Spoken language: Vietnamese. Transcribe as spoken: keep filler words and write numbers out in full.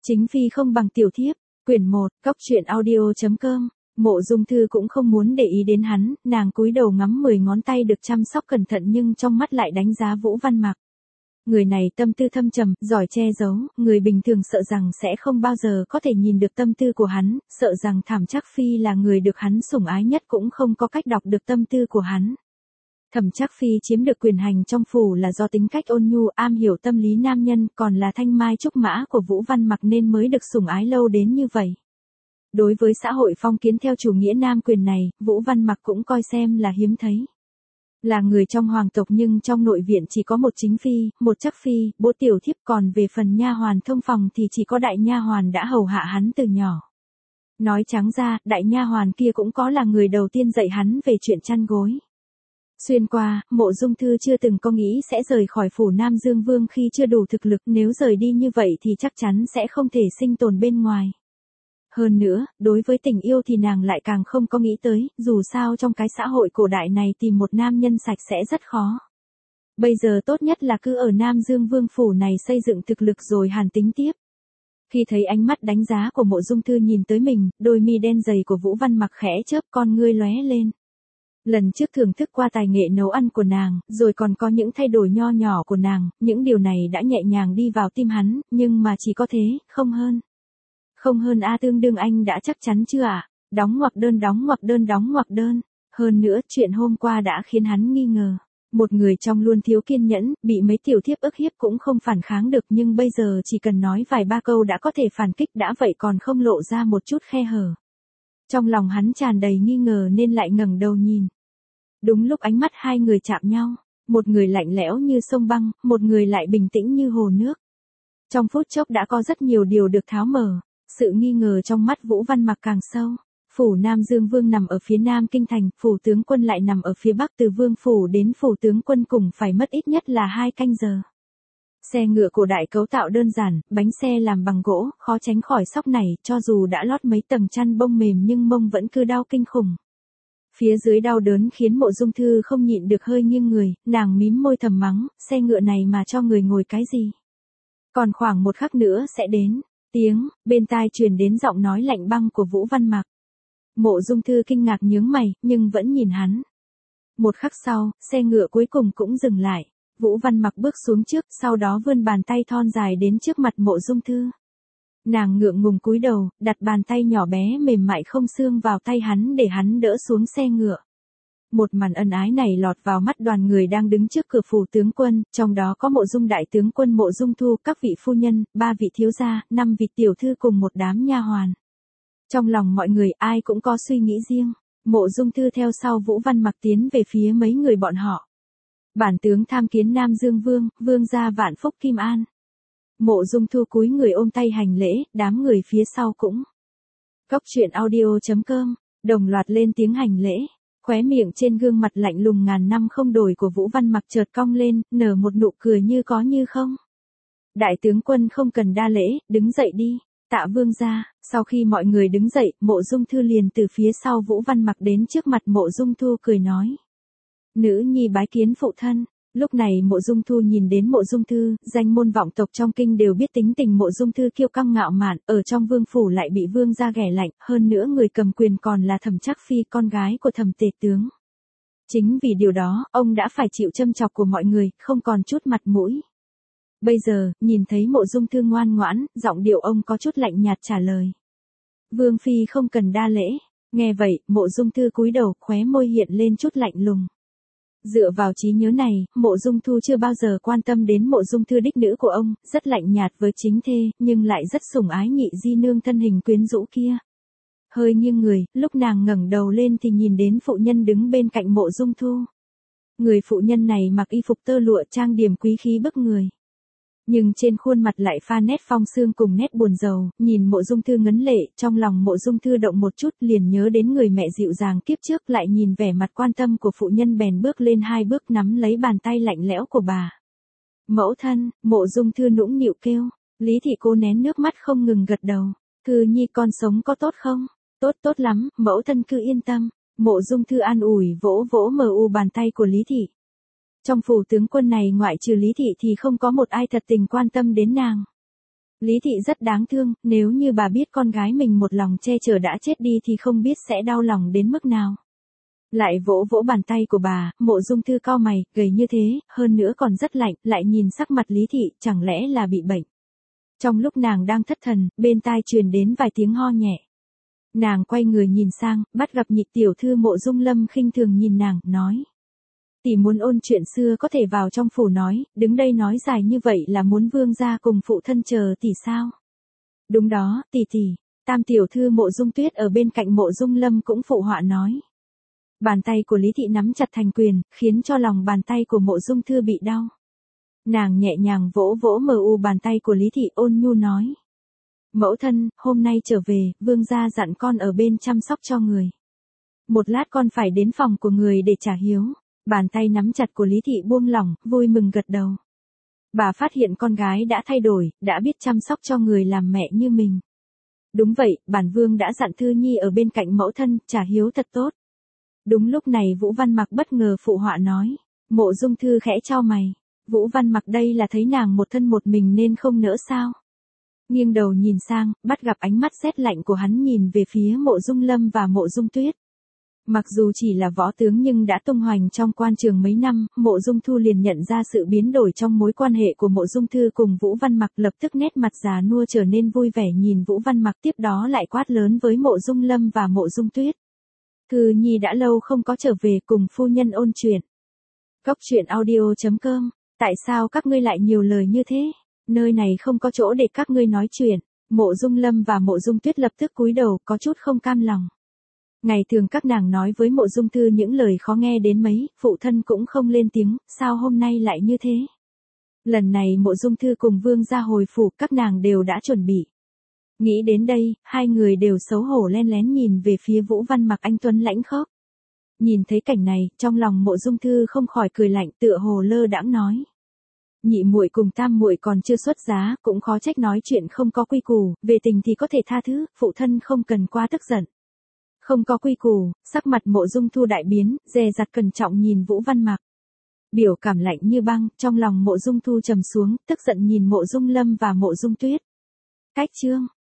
Chính phi không bằng tiểu thiếp, quyển một, góc truyện audio chấm com. Mộ Dung Thư cũng không muốn để ý đến hắn, nàng cúi đầu ngắm mười ngón tay được chăm sóc cẩn thận nhưng trong mắt lại đánh giá Vũ Văn Mặc. Người này tâm tư thâm trầm, giỏi che giấu, người bình thường sợ rằng sẽ không bao giờ có thể nhìn được tâm tư của hắn, sợ rằng Thẩm Trác Phi là người được hắn sủng ái nhất cũng không có cách đọc được tâm tư của hắn. Thẩm Trác Phi chiếm được quyền hành trong phủ là do tính cách ôn nhu, am hiểu tâm lý nam nhân, còn là thanh mai trúc mã của Vũ Văn Mặc nên mới được sủng ái lâu đến như vậy. Đối với xã hội phong kiến theo chủ nghĩa nam quyền này, Vũ Văn Mặc cũng coi xem là hiếm thấy. Là người trong hoàng tộc nhưng trong nội viện chỉ có một chính phi, một Trác Phi, bố tiểu thiếp, còn về phần nha hoàn thông phòng thì chỉ có đại nha hoàn đã hầu hạ hắn từ nhỏ. Nói trắng ra, đại nha hoàn kia cũng có là người đầu tiên dạy hắn về chuyện chăn gối. Xuyên qua, Mộ Dung Thư chưa từng có nghĩ sẽ rời khỏi phủ Nam Dương Vương khi chưa đủ thực lực, nếu rời đi như vậy thì chắc chắn sẽ không thể sinh tồn bên ngoài. Hơn nữa, đối với tình yêu thì nàng lại càng không có nghĩ tới, dù sao trong cái xã hội cổ đại này tìm một nam nhân sạch sẽ rất khó. Bây giờ tốt nhất là cứ ở Nam Dương Vương phủ này xây dựng thực lực rồi hàn tính tiếp. Khi thấy ánh mắt đánh giá của Mộ Dung Thư nhìn tới mình, đôi mi đen dày của Vũ Văn Mặc khẽ chớp, con ngươi lóe lên. Lần trước thưởng thức qua tài nghệ nấu ăn của nàng, rồi còn có những thay đổi nho nhỏ của nàng, những điều này đã nhẹ nhàng đi vào tim hắn, nhưng mà chỉ có thế, không hơn. Không hơn a tương đương anh đã chắc chắn chưa ạ? À? Đóng ngoặc đơn đóng ngoặc đơn đóng ngoặc đơn. Hơn nữa, chuyện hôm qua đã khiến hắn nghi ngờ. Một người trong luôn thiếu kiên nhẫn, bị mấy tiểu thiếp ức hiếp cũng không phản kháng được nhưng bây giờ chỉ cần nói vài ba câu đã có thể phản kích đã vậy còn không lộ ra một chút khe hở. Trong lòng hắn tràn đầy nghi ngờ nên lại ngẩng đầu nhìn. Đúng lúc ánh mắt hai người chạm nhau, một người lạnh lẽo như sông băng, một người lại bình tĩnh như hồ nước. Trong phút chốc đã có rất nhiều điều được tháo mở, sự nghi ngờ trong mắt Vũ Văn Mặc càng sâu. Phủ Nam Dương Vương nằm ở phía nam kinh thành, phủ tướng quân lại nằm ở phía bắc, từ vương phủ đến phủ tướng quân cùng phải mất ít nhất là hai canh giờ. Xe ngựa cổ đại cấu tạo đơn giản, bánh xe làm bằng gỗ, khó tránh khỏi sóc này, cho dù đã lót mấy tầng chăn bông mềm nhưng mông vẫn cứ đau kinh khủng. Phía dưới đau đớn khiến Mộ Dung Thư không nhịn được hơi nghiêng người, nàng mím môi thầm mắng, xe ngựa này mà cho người ngồi cái gì. Còn khoảng một khắc nữa sẽ đến, tiếng, bên tai truyền đến giọng nói lạnh băng của Vũ Văn Mặc. Mộ Dung Thư kinh ngạc nhướng mày, nhưng vẫn nhìn hắn. Một khắc sau, xe ngựa cuối cùng cũng dừng lại, Vũ Văn Mặc bước xuống trước, sau đó vươn bàn tay thon dài đến trước mặt Mộ Dung Thư. Nàng ngượng ngùng cúi đầu, đặt bàn tay nhỏ bé mềm mại không xương vào tay hắn để hắn đỡ xuống xe ngựa. Một màn ân ái này lọt vào mắt đoàn người đang đứng trước cửa phủ tướng quân, trong đó có Mộ Dung đại tướng quân Mộ Dung Thu, các vị phu nhân, ba vị thiếu gia, năm vị tiểu thư cùng một đám nha hoàn. Trong lòng mọi người ai cũng có suy nghĩ riêng. Mộ Dung Thư theo sau Vũ Văn Mặc tiến về phía mấy người bọn họ. Bản tướng tham kiến Nam Dương Vương, vương gia vạn phúc kim an. Mộ Dung Thu cúi người ôm tay hành lễ, đám người phía sau cũng. Góc truyện audio chấm com, đồng loạt lên tiếng hành lễ. Khóe miệng trên gương mặt lạnh lùng ngàn năm không đổi của Vũ Văn Mặc chợt cong lên, nở một nụ cười như có như không. Đại tướng quân không cần đa lễ, đứng dậy đi. Tạ vương gia. Sau khi mọi người đứng dậy, Mộ Dung Thư liền từ phía sau Vũ Văn Mặc đến trước mặt Mộ Dung Thu cười nói. Nữ nhi bái kiến phụ thân. Lúc này Mộ Dung Thu nhìn đến Mộ Dung Thư, danh môn vọng tộc trong kinh đều biết tính tình Mộ Dung Thư kiêu căng ngạo mạn, ở trong vương phủ lại bị vương gia ghẻ lạnh, hơn nữa người cầm quyền còn là Thẩm Trác Phi, con gái của Thẩm tể tướng. Chính vì điều đó, ông đã phải chịu châm chọc của mọi người, không còn chút mặt mũi. Bây giờ, nhìn thấy Mộ Dung Thư ngoan ngoãn, giọng điệu ông có chút lạnh nhạt trả lời. Vương phi không cần đa lễ. Nghe vậy, Mộ Dung Thư cúi đầu, khóe môi hiện lên chút lạnh lùng. Dựa vào trí nhớ này, Mộ Dung Thu chưa bao giờ quan tâm đến Mộ Dung Thư đích nữ của ông, rất lạnh nhạt với chính thê, nhưng lại rất sủng ái nhị di nương thân hình quyến rũ kia. Hơi nghiêng người, lúc nàng ngẩng đầu lên thì nhìn đến phụ nhân đứng bên cạnh Mộ Dung Thu. Người phụ nhân này mặc y phục tơ lụa trang điểm quý khí bức người. Nhưng trên khuôn mặt lại pha nét phong sương cùng nét buồn rầu, nhìn Mộ Dung Thư ngấn lệ, trong lòng Mộ Dung Thư động một chút liền nhớ đến người mẹ dịu dàng kiếp trước, lại nhìn vẻ mặt quan tâm của phụ nhân bèn bước lên hai bước nắm lấy bàn tay lạnh lẽo của bà. Mẫu thân, Mộ Dung Thư nũng nịu kêu, Lý thị cô nén nước mắt không ngừng gật đầu, Thư nhi con sống có tốt không? Tốt tốt lắm, mẫu thân cứ yên tâm. Mộ Dung Thư an ủi vỗ vỗ mờ u bàn tay của Lý thị. Trong phủ tướng quân này ngoại trừ Lý thị thì không có một ai thật tình quan tâm đến nàng. Lý Thị rất đáng thương, nếu như bà biết con gái mình một lòng che chở đã chết đi thì không biết sẽ đau lòng đến mức nào. Lại vỗ vỗ bàn tay của bà, Mộ Dung Thư cau mày, gầy như thế, hơn nữa còn rất lạnh, lại nhìn sắc mặt Lý Thị, chẳng lẽ là bị bệnh. Trong lúc nàng đang thất thần, bên tai truyền đến vài tiếng ho nhẹ. Nàng quay người nhìn sang, bắt gặp Nhị tiểu thư Mộ Dung Lâm khinh thường nhìn nàng, nói. Tỷ muốn ôn chuyện xưa có thể vào trong phủ nói, đứng đây nói dài như vậy là muốn vương gia cùng phụ thân chờ tỷ sao? Đúng đó, tỷ tỷ. Tam tiểu thư Mộ Dung Tuyết ở bên cạnh Mộ Dung Lâm cũng phụ họa nói. Bàn tay của Lý Thị nắm chặt thành quyền, khiến cho lòng bàn tay của Mộ Dung Thư bị đau. Nàng nhẹ nhàng vỗ vỗ mờ u bàn tay của Lý Thị, ôn nhu nói. Mẫu thân, hôm nay trở về, vương gia dặn con ở bên chăm sóc cho người. Một lát con phải đến phòng của người để trả hiếu. Bàn tay nắm chặt của Lý Thị buông lỏng, vui mừng gật đầu. Bà phát hiện con gái đã thay đổi, đã biết chăm sóc cho người làm mẹ như mình. Đúng vậy, bản vương đã dặn Thư Nhi ở bên cạnh mẫu thân, trả hiếu thật tốt. Đúng lúc này Vũ Văn Mặc bất ngờ phụ họa nói. Mộ Dung Thư khẽ chau mày. Vũ Văn Mặc đây là thấy nàng một thân một mình nên không nỡ sao? Nghiêng đầu nhìn sang, bắt gặp ánh mắt rét lạnh của hắn nhìn về phía Mộ Dung Lâm và Mộ Dung Tuyết. Mặc dù chỉ là võ tướng nhưng đã tung hoành trong quan trường mấy năm, Mộ Dung Thu liền nhận ra sự biến đổi trong mối quan hệ của Mộ Dung Thư cùng Vũ Văn Mặc, lập tức nét mặt già nua trở nên vui vẻ nhìn Vũ Văn Mặc, tiếp đó lại quát lớn với Mộ Dung Lâm và Mộ Dung Tuyết. Thư Nhi đã lâu không có trở về cùng phu nhân ôn chuyện. Cốc truyện audio chấm com. Tại sao các ngươi lại nhiều lời như thế? Nơi này không có chỗ để các ngươi nói chuyện. Mộ Dung Lâm và Mộ Dung Tuyết lập tức cúi đầu, có chút không cam lòng. Ngày thường các nàng nói với Mộ Dung Thư những lời khó nghe đến mấy, phụ thân cũng không lên tiếng, sao hôm nay lại như thế? Lần này Mộ Dung Thư cùng vương gia hồi phủ, các nàng đều đã chuẩn bị. Nghĩ đến đây, hai người đều xấu hổ len lén nhìn về phía Vũ Văn Mặc anh tuấn lãnh khốc. Nhìn thấy cảnh này, trong lòng Mộ Dung Thư không khỏi cười lạnh, tựa hồ lơ đãng nói. Nhị muội cùng tam muội còn chưa xuất giá, cũng khó trách nói chuyện không có quy củ, về tình thì có thể tha thứ, phụ thân không cần quá tức giận. Không có quy củ, sắc mặt Mộ Dung Thu đại biến, dè dặt cẩn trọng nhìn Vũ Văn Mặc. Biểu cảm lạnh như băng, trong lòng Mộ Dung Thu trầm xuống, tức giận nhìn Mộ Dung Lâm và Mộ Dung Tuyết. Cách chương